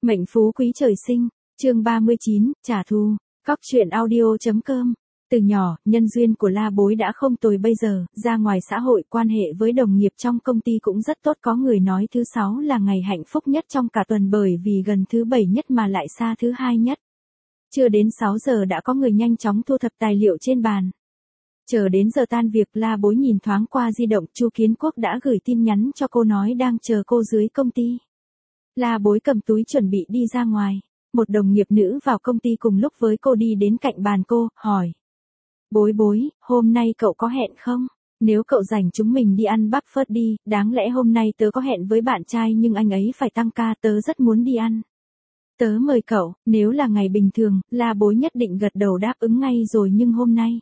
Mệnh phú quý trời sinh, chương 39, trả thù, Cóc truyện audio.com. Từ nhỏ, nhân duyên của La Bối đã không tồi bây giờ, ra ngoài xã hội quan hệ với đồng nghiệp trong công ty cũng rất tốt, có người nói thứ 6 là ngày hạnh phúc nhất trong cả tuần bởi vì gần thứ 7 nhất mà lại xa thứ 2 nhất. Chưa đến 6 giờ đã có người nhanh chóng thu thập tài liệu trên bàn. Chờ đến giờ tan việc, La Bối nhìn thoáng qua di động, Chu Kiến Quốc đã gửi tin nhắn cho cô nói đang chờ cô dưới công ty. La Bối cầm túi chuẩn bị đi ra ngoài. Một đồng nghiệp nữ vào công ty cùng lúc với cô đi đến cạnh bàn cô, hỏi. Bối, hôm nay cậu có hẹn không? Nếu cậu rảnh chúng mình đi ăn buffet đi, đáng lẽ hôm nay tớ có hẹn với bạn trai nhưng anh ấy phải tăng ca, tớ rất muốn đi ăn. Tớ mời cậu, nếu là ngày bình thường, La Bối nhất định gật đầu đáp ứng ngay rồi nhưng hôm nay.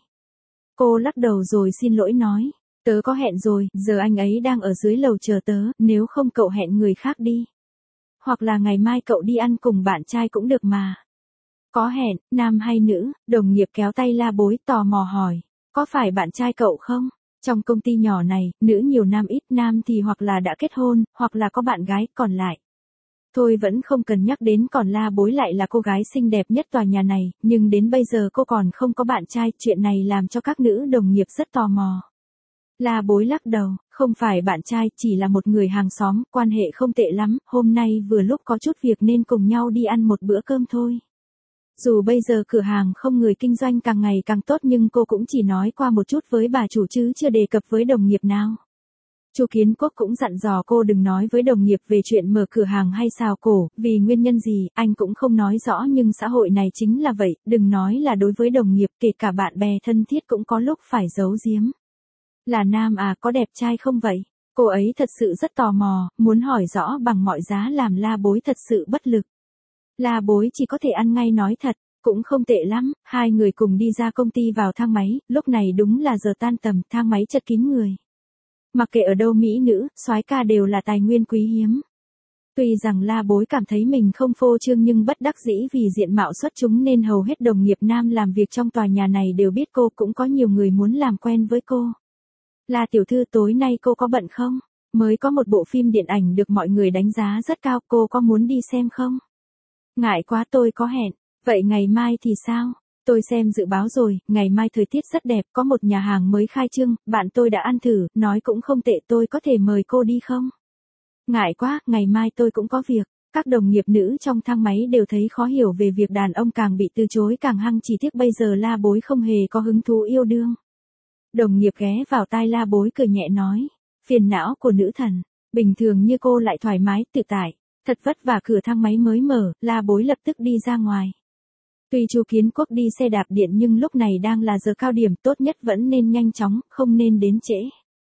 Cô lắc đầu rồi xin lỗi nói. Tớ có hẹn rồi, giờ anh ấy đang ở dưới lầu chờ tớ, nếu không cậu hẹn người khác đi. Hoặc là ngày mai cậu đi ăn cùng bạn trai cũng được mà. Có hẹn, nam hay nữ? Đồng nghiệp kéo tay La Bối tò mò hỏi. Có phải bạn trai cậu không? Trong công ty nhỏ này, nữ nhiều nam ít, nam thì hoặc là đã kết hôn, hoặc là có bạn gái, còn lại. Thôi vẫn không cần nhắc đến, còn La Bối lại là cô gái xinh đẹp nhất tòa nhà này, nhưng đến bây giờ cô còn không có bạn trai, chuyện này làm cho các nữ đồng nghiệp rất tò mò. La Bối lắc đầu, không phải bạn trai, chỉ là một người hàng xóm, quan hệ không tệ lắm, hôm nay vừa lúc có chút việc nên cùng nhau đi ăn một bữa cơm thôi. Dù bây giờ cửa hàng không người kinh doanh càng ngày càng tốt nhưng cô cũng chỉ nói qua một chút với bà chủ chứ chưa đề cập với đồng nghiệp nào. Chu Kiến Quốc cũng dặn dò cô đừng nói với đồng nghiệp về chuyện mở cửa hàng hay xào cổ, vì nguyên nhân gì, anh cũng không nói rõ nhưng xã hội này chính là vậy, đừng nói là đối với đồng nghiệp, kể cả bạn bè thân thiết cũng có lúc phải giấu giếm. Là nam à, có đẹp trai không vậy? Cô ấy thật sự rất tò mò, muốn hỏi rõ bằng mọi giá làm La Bối thật sự bất lực. La Bối chỉ có thể ăn ngay nói thật, cũng không tệ lắm, hai người cùng đi ra công ty vào thang máy, lúc này đúng là giờ tan tầm, thang máy chật kín người. Mặc kệ ở đâu mỹ nữ, soái ca đều là tài nguyên quý hiếm. Tuy rằng La Bối cảm thấy mình không phô trương nhưng bất đắc dĩ vì diện mạo xuất chúng nên hầu hết đồng nghiệp nam làm việc trong tòa nhà này đều biết cô, cũng có nhiều người muốn làm quen với cô. La tiểu thư, tối nay cô có bận không? Mới có một bộ phim điện ảnh được mọi người đánh giá rất cao, cô có muốn đi xem không? Ngại quá, tôi có hẹn. Vậy ngày mai thì sao? Tôi xem dự báo rồi, ngày mai thời tiết rất đẹp, có một nhà hàng mới khai trương, bạn tôi đã ăn thử, nói cũng không tệ, tôi có thể mời cô đi không? Ngại quá, ngày mai tôi cũng có việc. Các đồng nghiệp nữ trong thang máy đều thấy khó hiểu về việc đàn ông càng bị từ chối càng hăng, chỉ tiếc bây giờ La Bối không hề có hứng thú yêu đương. Đồng nghiệp ghé vào tai La Bối cười nhẹ nói, phiền não của nữ thần, bình thường như cô lại thoải mái, tự tại. Thật vất vả cửa thang máy mới mở, La Bối lập tức đi ra ngoài. Tuy Chu Kiến Quốc đi xe đạp điện nhưng lúc này đang là giờ cao điểm, tốt nhất vẫn nên nhanh chóng, không nên đến trễ.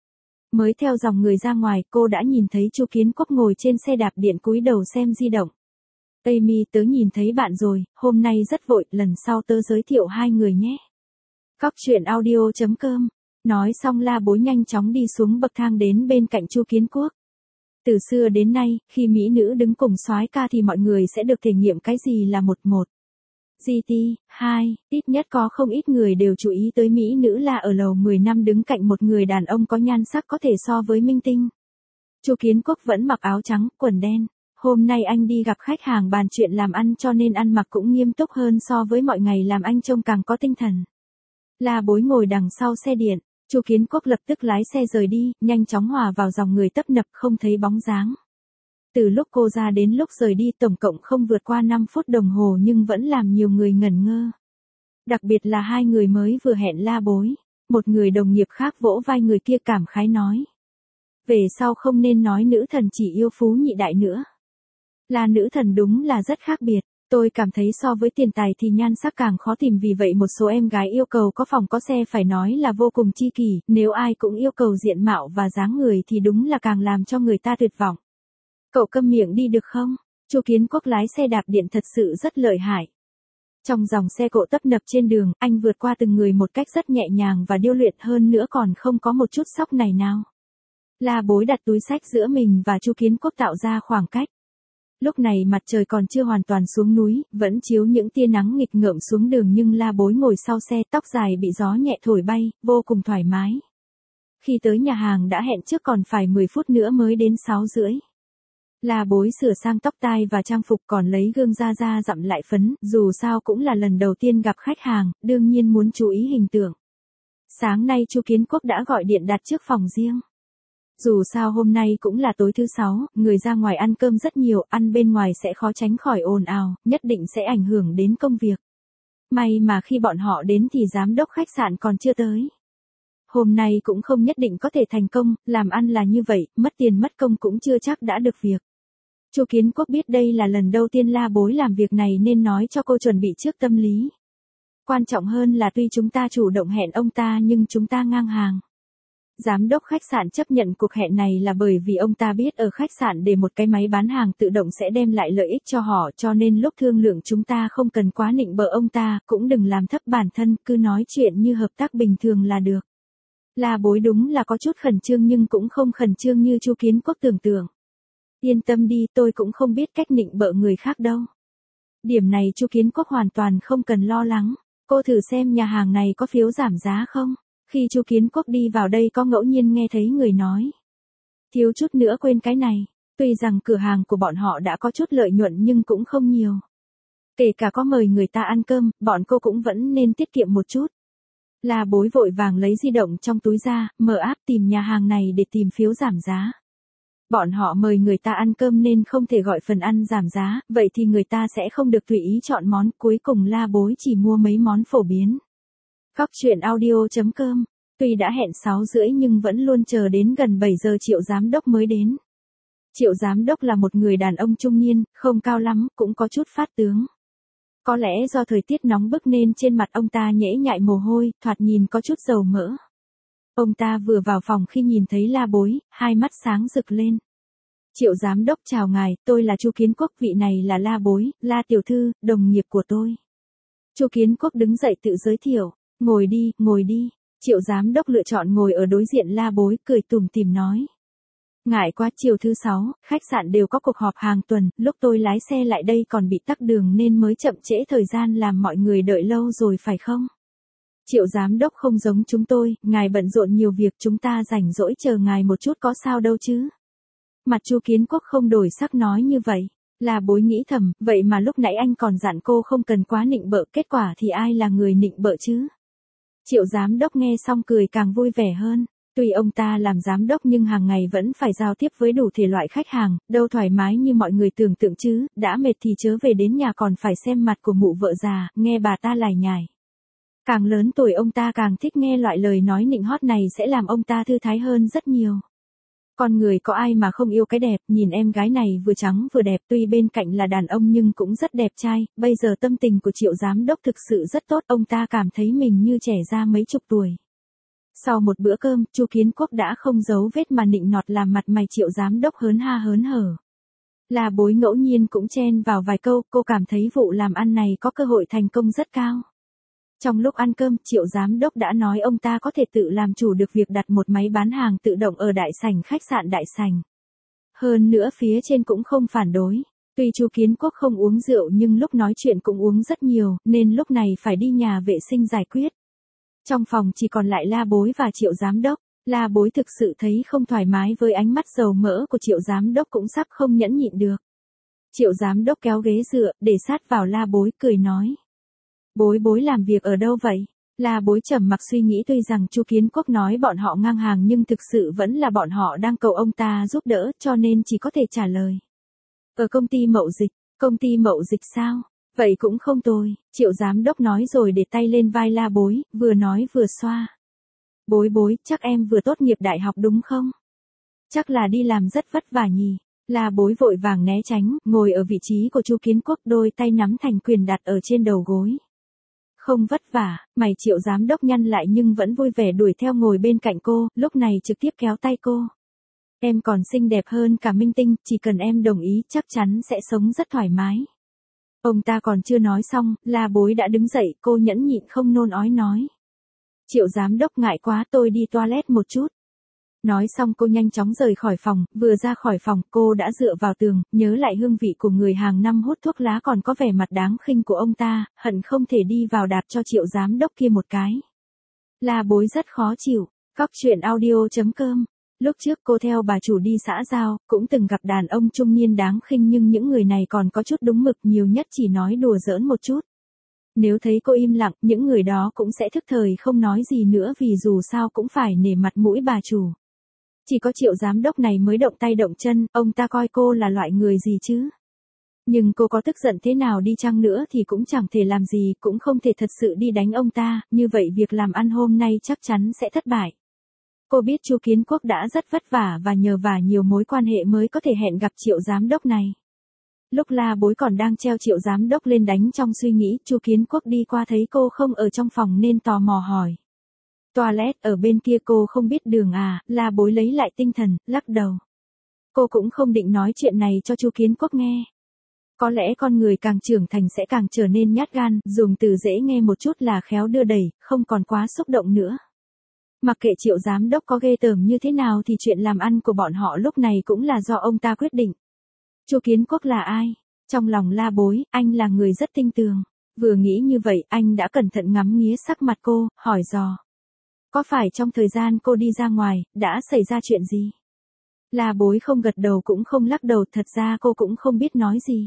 Mới theo dòng người ra ngoài, cô đã nhìn thấy Chu Kiến Quốc ngồi trên xe đạp điện cúi đầu xem di động. Amy, tớ nhìn thấy bạn rồi, hôm nay rất vội, lần sau tớ giới thiệu hai người nhé. Cóc truyện audio.com. Nói xong La Bối nhanh chóng đi xuống bậc thang đến bên cạnh Chu Kiến Quốc. Từ xưa đến nay, khi mỹ nữ đứng cùng soái ca thì mọi người sẽ được thể nghiệm cái gì là một. GT2, ít nhất có không ít người đều chú ý tới mỹ nữ là ở lầu 10 năm đứng cạnh một người đàn ông có nhan sắc có thể so với minh tinh. Chu Kiến Quốc vẫn mặc áo trắng, quần đen. Hôm nay anh đi gặp khách hàng bàn chuyện làm ăn cho nên ăn mặc cũng nghiêm túc hơn so với mọi ngày, làm anh trông càng có tinh thần. La Bối ngồi đằng sau xe điện. Chu Kiến Quốc lập tức lái xe rời đi, nhanh chóng hòa vào dòng người tấp nập, không thấy bóng dáng. Từ lúc cô ra đến lúc rời đi tổng cộng không vượt qua 5 phút đồng hồ nhưng vẫn làm nhiều người ngẩn ngơ. Đặc biệt là hai người mới vừa hẹn La Bối. Một người đồng nghiệp khác vỗ vai người kia cảm khái nói. Về sau không nên nói nữ thần chỉ yêu phú nhị đại nữa. Là nữ thần đúng là rất khác biệt. Tôi cảm thấy so với tiền tài thì nhan sắc càng khó tìm, vì vậy một số em gái yêu cầu có phòng có xe phải nói là vô cùng chi kỷ, nếu ai cũng yêu cầu diện mạo và dáng người thì đúng là càng làm cho người ta tuyệt vọng. Cậu câm miệng đi được không? Chu Kiến Quốc lái xe đạp điện thật sự rất lợi hại. Trong dòng xe cộ tấp nập trên đường, anh vượt qua từng người một cách rất nhẹ nhàng và điêu luyện, hơn nữa còn không có một chút sóc này nào. La Bối đặt túi xách giữa mình và Chu Kiến Quốc tạo ra khoảng cách. Lúc này mặt trời còn chưa hoàn toàn xuống núi, vẫn chiếu những tia nắng nghịch ngợm xuống đường nhưng La Bối ngồi sau xe, tóc dài bị gió nhẹ thổi bay, vô cùng thoải mái. Khi tới nhà hàng đã hẹn trước còn phải 10 phút nữa mới đến 6 rưỡi. La Bối sửa sang tóc tai và trang phục còn lấy gương ra dặm lại phấn, dù sao cũng là lần đầu tiên gặp khách hàng, đương nhiên muốn chú ý hình tượng. Sáng nay Chu Kiến Quốc đã gọi điện đặt trước phòng riêng. Dù sao hôm nay cũng là tối thứ 6, người ra ngoài ăn cơm rất nhiều, ăn bên ngoài sẽ khó tránh khỏi ồn ào, nhất định sẽ ảnh hưởng đến công việc. May mà khi bọn họ đến thì giám đốc khách sạn còn chưa tới. Hôm nay cũng không nhất định có thể thành công, làm ăn là như vậy, mất tiền mất công cũng chưa chắc đã được việc. Chu Kiến Quốc biết đây là lần đầu tiên La Bối làm việc này nên nói cho cô chuẩn bị trước tâm lý. Quan trọng hơn là tuy chúng ta chủ động hẹn ông ta nhưng chúng ta ngang hàng. Giám đốc khách sạn chấp nhận cuộc hẹn này là bởi vì ông ta biết ở khách sạn để một cái máy bán hàng tự động sẽ đem lại lợi ích cho họ, cho nên lúc thương lượng chúng ta không cần quá nịnh bợ ông ta, cũng đừng làm thấp bản thân, cứ nói chuyện như hợp tác bình thường là được. La Bối đúng là có chút khẩn trương nhưng cũng không khẩn trương như Chu Kiến Quốc tưởng tượng. Yên tâm đi, tôi cũng không biết cách nịnh bợ người khác đâu. Điểm này Chu Kiến Quốc hoàn toàn không cần lo lắng. Cô thử xem nhà hàng này có phiếu giảm giá không? Khi Chu Kiến Quốc đi vào đây có ngẫu nhiên nghe thấy người nói. Thiếu chút nữa quên cái này. Tuy rằng cửa hàng của bọn họ đã có chút lợi nhuận nhưng cũng không nhiều. Kể cả có mời người ta ăn cơm, bọn cô cũng vẫn nên tiết kiệm một chút. La Bối vội vàng lấy di động trong túi ra, mở app tìm nhà hàng này để tìm phiếu giảm giá. Bọn họ mời người ta ăn cơm nên không thể gọi phần ăn giảm giá, vậy thì người ta sẽ không được tùy ý chọn món, cuối cùng La Bối chỉ mua mấy món phổ biến. Cóc truyện audio.com, tuy đã hẹn 6:30 nhưng vẫn luôn chờ đến gần 7 giờ Triệu giám đốc mới đến. Triệu giám đốc là một người đàn ông trung niên, không cao lắm, cũng có chút phát tướng. Có lẽ do thời tiết nóng bức nên trên mặt ông ta nhễ nhại mồ hôi, thoạt nhìn có chút dầu mỡ. Ông ta vừa vào phòng khi nhìn thấy La Bối, hai mắt sáng rực lên. Triệu giám đốc chào ngài, tôi là Chu Kiến Quốc, vị này là La Bối, La tiểu thư, đồng nghiệp của tôi. Chu Kiến Quốc đứng dậy tự giới thiệu, ngồi đi, ngồi đi. Triệu giám đốc lựa chọn ngồi ở đối diện La Bối, cười tủm tỉm nói. Ngại quá, chiều thứ 6, khách sạn đều có cuộc họp hàng tuần, lúc tôi lái xe lại đây còn bị tắc đường nên mới chậm trễ thời gian làm mọi người đợi lâu rồi phải không? Triệu giám đốc không giống chúng tôi, ngài bận rộn nhiều việc, chúng ta rảnh rỗi chờ ngài một chút có sao đâu chứ. Mặt Chu Kiến Quốc không đổi sắc nói như vậy. La Bối nghĩ thầm, vậy mà lúc nãy anh còn dặn cô không cần quá nịnh bợ, kết quả thì ai là người nịnh bợ chứ? Triệu giám đốc nghe xong cười càng vui vẻ hơn. Tuy ông ta làm giám đốc nhưng hàng ngày vẫn phải giao tiếp với đủ thể loại khách hàng, đâu thoải mái như mọi người tưởng tượng chứ, đã mệt thì chớ về đến nhà còn phải xem mặt của mụ vợ già, nghe bà ta lải nhải. Càng lớn tuổi ông ta càng thích nghe loại lời nói nịnh hót này, sẽ làm ông ta thư thái hơn rất nhiều. Con người có ai mà không yêu cái đẹp, nhìn em gái này vừa trắng vừa đẹp, tuy bên cạnh là đàn ông nhưng cũng rất đẹp trai, bây giờ tâm tình của Triệu giám đốc thực sự rất tốt, ông ta cảm thấy mình như trẻ ra mấy chục tuổi. Sau một bữa cơm, Chu Kiến Quốc đã không giấu vết mà nịnh nọt làm mặt mày Triệu giám đốc hớn ha hớn hở. La Bối ngẫu nhiên cũng chen vào vài câu, cô cảm thấy vụ làm ăn này có cơ hội thành công rất cao. Trong lúc ăn cơm, Triệu giám đốc đã nói ông ta có thể tự làm chủ được việc đặt một máy bán hàng tự động ở đại sảnh khách sạn Đại Sảnh. Hơn nữa phía trên cũng không phản đối. Tuy Chu Kiến Quốc không uống rượu nhưng lúc nói chuyện cũng uống rất nhiều, nên lúc này phải đi nhà vệ sinh giải quyết. Trong phòng chỉ còn lại La Bối và Triệu giám đốc. La Bối thực sự thấy không thoải mái với ánh mắt dầu mỡ của Triệu giám đốc, cũng sắp không nhẫn nhịn được. Triệu giám đốc kéo ghế dựa, để sát vào La Bối, cười nói. Bối làm việc ở đâu vậy? La Bối trầm mặc suy nghĩ, tuy rằng Chu Kiến Quốc nói bọn họ ngang hàng nhưng thực sự vẫn là bọn họ đang cầu ông ta giúp đỡ, cho nên chỉ có thể trả lời. Ở công ty mậu dịch. Công ty mậu dịch sao? Vậy cũng không tồi, Triệu giám đốc nói rồi để tay lên vai La Bối, vừa nói vừa xoa. Bối, chắc em vừa tốt nghiệp đại học đúng không? Chắc là đi làm rất vất vả nhỉ. La Bối vội vàng né tránh, ngồi ở vị trí của Chu Kiến Quốc, đôi tay nắm thành quyền đặt ở trên đầu gối. Không vất vả, mày Triệu giám đốc nhăn lại nhưng vẫn vui vẻ đuổi theo ngồi bên cạnh cô, lúc này trực tiếp kéo tay cô. Em còn xinh đẹp hơn cả minh tinh, chỉ cần em đồng ý chắc chắn sẽ sống rất thoải mái. Ông ta còn chưa nói xong, La Bối đã đứng dậy, cô nhẫn nhịn không nôn ói nói. Triệu giám đốc ngại quá, tôi đi toilet một chút. Nói xong cô nhanh chóng rời khỏi phòng, vừa ra khỏi phòng cô đã dựa vào tường, nhớ lại hương vị của người hàng năm hút thuốc lá còn có vẻ mặt đáng khinh của ông ta, hận không thể đi vào đạp cho Triệu giám đốc kia một cái. La Bối rất khó chịu. Cóc truyện audio.com Lúc trước cô theo bà chủ đi xã giao, cũng từng gặp đàn ông trung niên đáng khinh nhưng những người này còn có chút đúng mực, nhiều nhất chỉ nói đùa giỡn một chút. Nếu thấy cô im lặng, những người đó cũng sẽ thức thời không nói gì nữa vì dù sao cũng phải nể mặt mũi bà chủ. Chỉ có Triệu giám đốc này mới động tay động chân, ông ta coi cô là loại người gì chứ? Nhưng cô có tức giận thế nào đi chăng nữa thì cũng chẳng thể làm gì, cũng không thể thật sự đi đánh ông ta, như vậy việc làm ăn hôm nay chắc chắn sẽ thất bại. Cô biết Chu Kiến Quốc đã rất vất vả và nhờ vả nhiều mối quan hệ mới có thể hẹn gặp Triệu giám đốc này. Lúc La Bối còn đang treo Triệu giám đốc lên đánh trong suy nghĩ, Chu Kiến Quốc đi qua thấy cô không ở trong phòng nên tò mò hỏi. Toilet ở bên kia cô không biết đường à? La Bối lấy lại tinh thần, lắc đầu. Cô cũng không định nói chuyện này cho Chu Kiến Quốc nghe. Có lẽ con người càng trưởng thành sẽ càng trở nên nhát gan, dùng từ dễ nghe một chút là khéo đưa đẩy, không còn quá xúc động nữa. Mặc kệ Triệu giám đốc có ghê tởm như thế nào thì chuyện làm ăn của bọn họ lúc này cũng là do ông ta quyết định. Chu Kiến Quốc là ai? Trong lòng La Bối, anh là người rất tinh tường. Vừa nghĩ như vậy, anh đã cẩn thận ngắm nghía sắc mặt cô, hỏi dò. Có phải trong thời gian cô đi ra ngoài, đã xảy ra chuyện gì? La Bối không gật đầu cũng không lắc đầu, thật ra cô cũng không biết nói gì.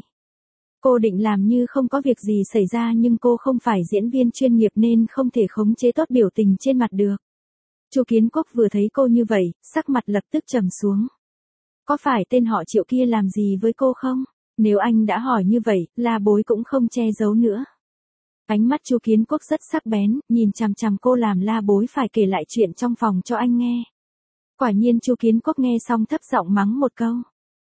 Cô định làm như không có việc gì xảy ra nhưng cô không phải diễn viên chuyên nghiệp nên không thể khống chế tốt biểu tình trên mặt được. Chu Kiến Quốc vừa thấy cô như vậy, sắc mặt lập tức trầm xuống. Có phải tên họ Triệu kia làm gì với cô không? Nếu anh đã hỏi như vậy, La Bối cũng không che giấu nữa. Ánh mắt Chu Kiến Quốc rất sắc bén, nhìn chằm chằm cô làm La Bối phải kể lại chuyện trong phòng cho anh nghe. Quả nhiên Chu Kiến Quốc nghe xong thấp giọng mắng một câu.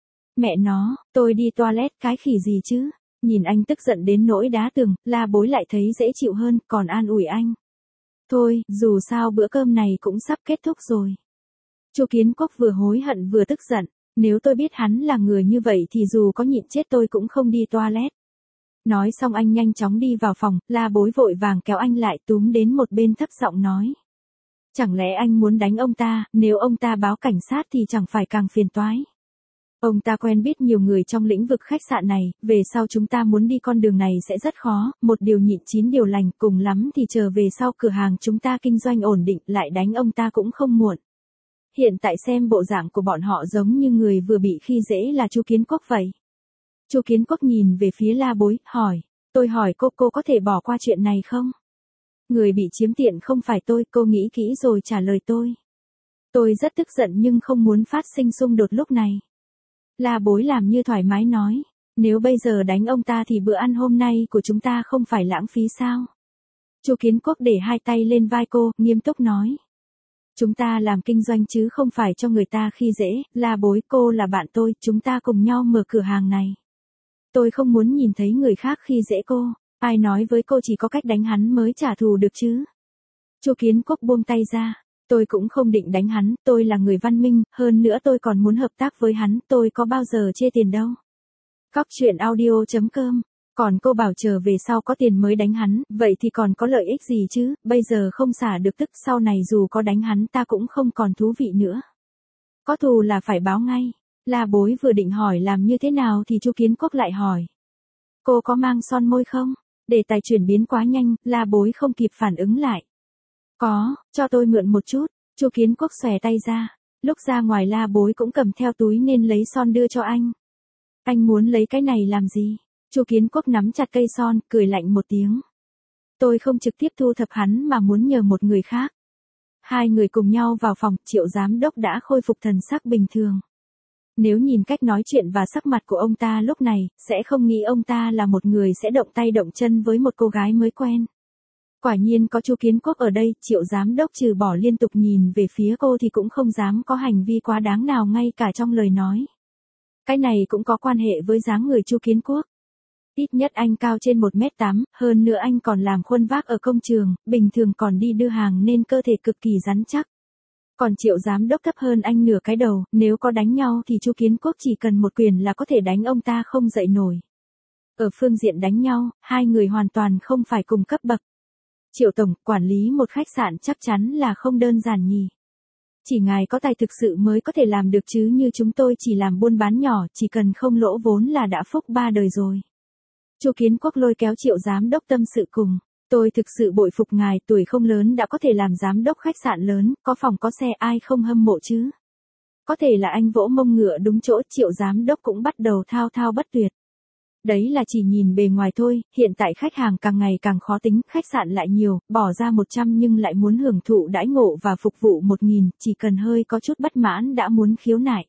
Mẹ nó, tôi đi toilet cái khỉ gì chứ? Nhìn anh tức giận đến nỗi đá tường, La Bối lại thấy dễ chịu hơn, còn an ủi anh. Thôi, dù sao bữa cơm này cũng sắp kết thúc rồi. Chu Kiến Quốc vừa hối hận vừa tức giận. Nếu tôi biết hắn là người như vậy thì dù có nhịn chết tôi cũng không đi toilet. Nói xong anh nhanh chóng đi vào phòng, La Bối vội vàng kéo anh lại túm đến một bên thấp giọng nói. Chẳng lẽ anh muốn đánh ông ta, nếu ông ta báo cảnh sát thì chẳng phải càng phiền toái. Ông ta quen biết nhiều người trong lĩnh vực khách sạn này, về sau chúng ta muốn đi con đường này sẽ rất khó, một điều nhịn chín điều lành, cùng lắm thì chờ về sau cửa hàng chúng ta kinh doanh ổn định lại đánh ông ta cũng không muộn. Hiện tại xem bộ dạng của bọn họ giống như người vừa bị khi dễ là Chu Kiến Quốc vậy. Chu Kiến Quốc nhìn về phía La Bối, hỏi, tôi hỏi cô có thể bỏ qua chuyện này không? Người bị chiếm tiện không phải tôi, cô nghĩ kỹ rồi trả lời tôi. Tôi rất tức giận nhưng không muốn phát sinh xung đột lúc này. La Bối làm như thoải mái nói, nếu bây giờ đánh ông ta thì bữa ăn hôm nay của chúng ta không phải lãng phí sao? Chu Kiến Quốc để hai tay lên vai cô, nghiêm túc nói. Chúng ta làm kinh doanh chứ không phải cho người ta khi dễ, La Bối, cô là bạn tôi, chúng ta cùng nhau mở cửa hàng này. Tôi không muốn nhìn thấy người khác khi dễ cô, ai nói với cô chỉ có cách đánh hắn mới trả thù được chứ. Chu Kiến Quốc buông tay ra, tôi cũng không định đánh hắn, tôi là người văn minh, hơn nữa tôi còn muốn hợp tác với hắn, tôi có bao giờ chê tiền đâu. Cóc truyện audio.com. Còn cô bảo chờ về sau có tiền mới đánh hắn, vậy thì còn có lợi ích gì chứ, bây giờ không xả được tức sau này dù có đánh hắn ta cũng không còn thú vị nữa. Có thù là phải báo ngay. La Bối vừa định hỏi làm như thế nào thì Chu Kiến Quốc lại hỏi. Cô có mang son môi không? Đề tài chuyển biến quá nhanh, La Bối không kịp phản ứng lại. Có, cho tôi mượn một chút. Chu Kiến Quốc xòe tay ra. Lúc ra ngoài La Bối cũng cầm theo túi nên lấy son đưa cho anh. Anh muốn lấy cái này làm gì? Chu Kiến Quốc nắm chặt cây son, cười lạnh một tiếng. Tôi không trực tiếp thu thập hắn mà muốn nhờ một người khác. Hai người cùng nhau vào phòng, Triệu giám đốc đã khôi phục thần sắc bình thường. Nếu nhìn cách nói chuyện và sắc mặt của ông ta lúc này, sẽ không nghĩ ông ta là một người sẽ động tay động chân với một cô gái mới quen. Quả nhiên có Chu Kiến Quốc ở đây, Triệu giám đốc trừ bỏ liên tục nhìn về phía cô thì cũng không dám có hành vi quá đáng nào ngay cả trong lời nói. Cái này cũng có quan hệ với dáng người Chu Kiến Quốc. Ít nhất anh cao trên 1m8, hơn nữa anh còn làm khuân vác ở công trường, bình thường còn đi đưa hàng nên cơ thể cực kỳ rắn chắc. Còn Triệu giám đốc thấp hơn anh nửa cái đầu, nếu có đánh nhau thì Chu Kiến Quốc chỉ cần một quyền là có thể đánh ông ta không dậy nổi. Ở phương diện đánh nhau, hai người hoàn toàn không phải cùng cấp bậc. Triệu tổng, quản lý một khách sạn chắc chắn là không đơn giản nhỉ. Chỉ ngài có tài thực sự mới có thể làm được chứ như chúng tôi chỉ làm buôn bán nhỏ, chỉ cần không lỗ vốn là đã phúc ba đời rồi. Chu Kiến Quốc lôi kéo Triệu giám đốc tâm sự cùng. Tôi thực sự bội phục ngài, tuổi không lớn đã có thể làm giám đốc khách sạn lớn, có phòng có xe ai không hâm mộ chứ. Có thể là anh vỗ mông ngựa đúng chỗ, Triệu giám đốc cũng bắt đầu thao thao bất tuyệt. Đấy là chỉ nhìn bề ngoài thôi, hiện tại khách hàng càng ngày càng khó tính, khách sạn lại nhiều, bỏ ra 100 nhưng lại muốn hưởng thụ đãi ngộ và phục vụ 1.000, chỉ cần hơi có chút bất mãn đã muốn khiếu nại.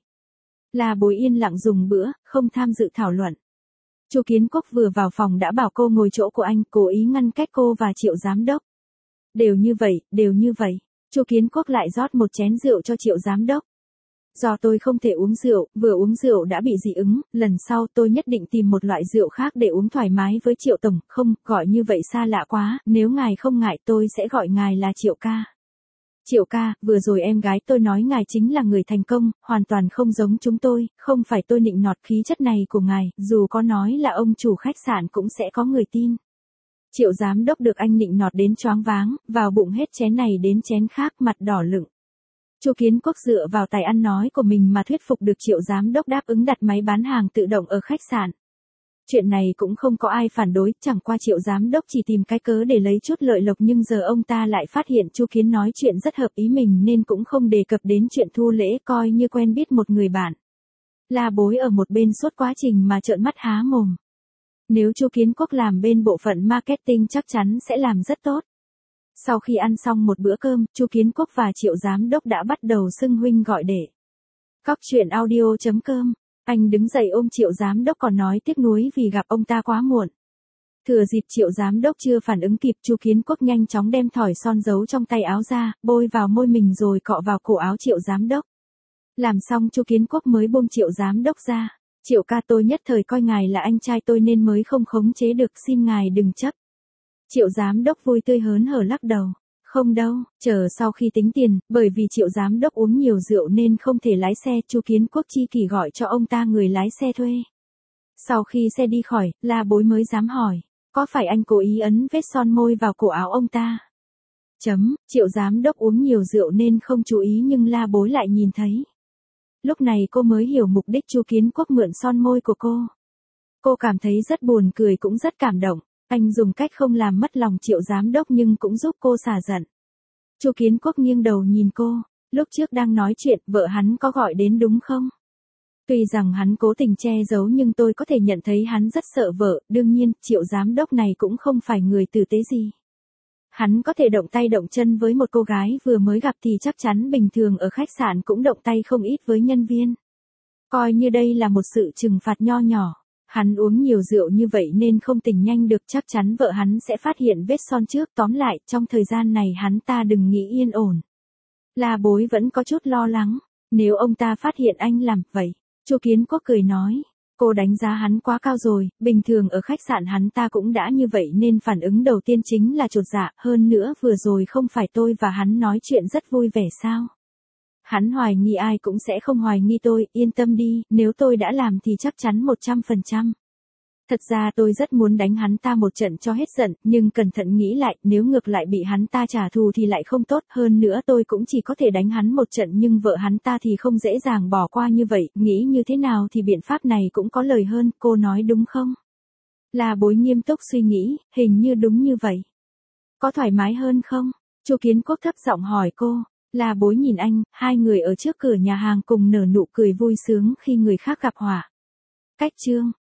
La Bối yên lặng dùng bữa, không tham dự thảo luận. Chu Kiến Quốc vừa vào phòng đã bảo cô ngồi chỗ của anh, cố ý ngăn cách cô và Triệu giám đốc. Đều như vậy, đều như vậy. Chu Kiến Quốc lại rót một chén rượu cho Triệu giám đốc. Do tôi không thể uống rượu, vừa uống rượu đã bị dị ứng, lần sau tôi nhất định tìm một loại rượu khác để uống thoải mái với Triệu tổng, không, gọi như vậy xa lạ quá, nếu ngài không ngại tôi sẽ gọi ngài là Triệu ca. Triệu ca, vừa rồi em gái tôi nói ngài chính là người thành công, hoàn toàn không giống chúng tôi, không phải tôi nịnh nọt khí chất này của ngài, dù có nói là ông chủ khách sạn cũng sẽ có người tin. Triệu giám đốc được anh nịnh nọt đến choáng váng, vào bụng hết chén này đến chén khác, mặt đỏ lựng. Chu Kiến Quốc dựa vào tài ăn nói của mình mà thuyết phục được Triệu giám đốc đáp ứng đặt máy bán hàng tự động ở khách sạn. Chuyện này cũng không có ai phản đối, chẳng qua Triệu giám đốc chỉ tìm cái cớ để lấy chút lợi lộc, nhưng giờ ông ta lại phát hiện Chu Kiến nói chuyện rất hợp ý mình nên cũng không đề cập đến chuyện thu lễ, coi như quen biết một người bạn. La Bối ở một bên suốt quá trình mà trợn mắt há mồm. Nếu Chu Kiến Quốc làm bên bộ phận marketing chắc chắn sẽ làm rất tốt. Sau khi ăn xong một bữa cơm, Chu Kiến Quốc và Triệu giám đốc đã bắt đầu xưng huynh gọi đệ. Cóc truyện audio.com. Anh đứng dậy ôm Triệu giám đốc còn nói tiếc nuối vì gặp ông ta quá muộn. Thừa dịp Triệu giám đốc chưa phản ứng kịp, Chu Kiến Quốc nhanh chóng đem thỏi son giấu trong tay áo ra, bôi vào môi mình rồi cọ vào cổ áo Triệu giám đốc. Làm xong Chu Kiến Quốc mới buông Triệu giám đốc ra. Triệu ca, tôi nhất thời coi ngài là anh trai tôi nên mới không khống chế được, xin ngài đừng chấp. Triệu giám đốc vui tươi hớn hở lắc đầu. Không đâu, chờ sau khi tính tiền, bởi vì Triệu giám đốc uống nhiều rượu nên không thể lái xe, Chu Kiến Quốc chi kỷ gọi cho ông ta người lái xe thuê. Sau khi xe đi khỏi, La Bối mới dám hỏi, có phải anh cố ý ấn vết son môi vào cổ áo ông ta? Triệu giám đốc uống nhiều rượu nên không chú ý nhưng La Bối lại nhìn thấy. Lúc này cô mới hiểu mục đích Chu Kiến Quốc mượn son môi của cô. Cô cảm thấy rất buồn cười cũng rất cảm động. Anh dùng cách không làm mất lòng Triệu giám đốc nhưng cũng giúp cô xả giận. Chu Kiến Quốc nghiêng đầu nhìn cô, lúc trước đang nói chuyện, vợ hắn có gọi đến đúng không? Tuy rằng hắn cố tình che giấu nhưng tôi có thể nhận thấy hắn rất sợ vợ, đương nhiên, Triệu giám đốc này cũng không phải người tử tế gì. Hắn có thể động tay động chân với một cô gái vừa mới gặp thì chắc chắn bình thường ở khách sạn cũng động tay không ít với nhân viên. Coi như đây là một sự trừng phạt nho nhỏ. Hắn uống nhiều rượu như vậy nên không tỉnh nhanh được, chắc chắn vợ hắn sẽ phát hiện vết son trước, tóm lại, trong thời gian này hắn ta đừng nghĩ yên ổn. La Bối vẫn có chút lo lắng, nếu ông ta phát hiện anh làm vậy. Chu Kiến Quốc cười nói, cô đánh giá hắn quá cao rồi, bình thường ở khách sạn hắn ta cũng đã như vậy nên phản ứng đầu tiên chính là chột dạ, hơn nữa vừa rồi không phải tôi và hắn nói chuyện rất vui vẻ sao? Hắn hoài nghi ai cũng sẽ không hoài nghi tôi, yên tâm đi, nếu tôi đã làm thì chắc chắn 100%. Thật ra tôi rất muốn đánh hắn ta một trận cho hết giận, nhưng cẩn thận nghĩ lại, nếu ngược lại bị hắn ta trả thù thì lại không tốt, hơn nữa tôi cũng chỉ có thể đánh hắn một trận nhưng vợ hắn ta thì không dễ dàng bỏ qua như vậy, nghĩ như thế nào thì biện pháp này cũng có lời hơn, cô nói đúng không? La Bối nghiêm túc suy nghĩ, hình như đúng như vậy. Có thoải mái hơn không? Chu Kiến Quốc thấp giọng hỏi cô. La Bối nhìn anh, hai người ở trước cửa nhà hàng cùng nở nụ cười vui sướng khi người khác gặp họa. Cách chương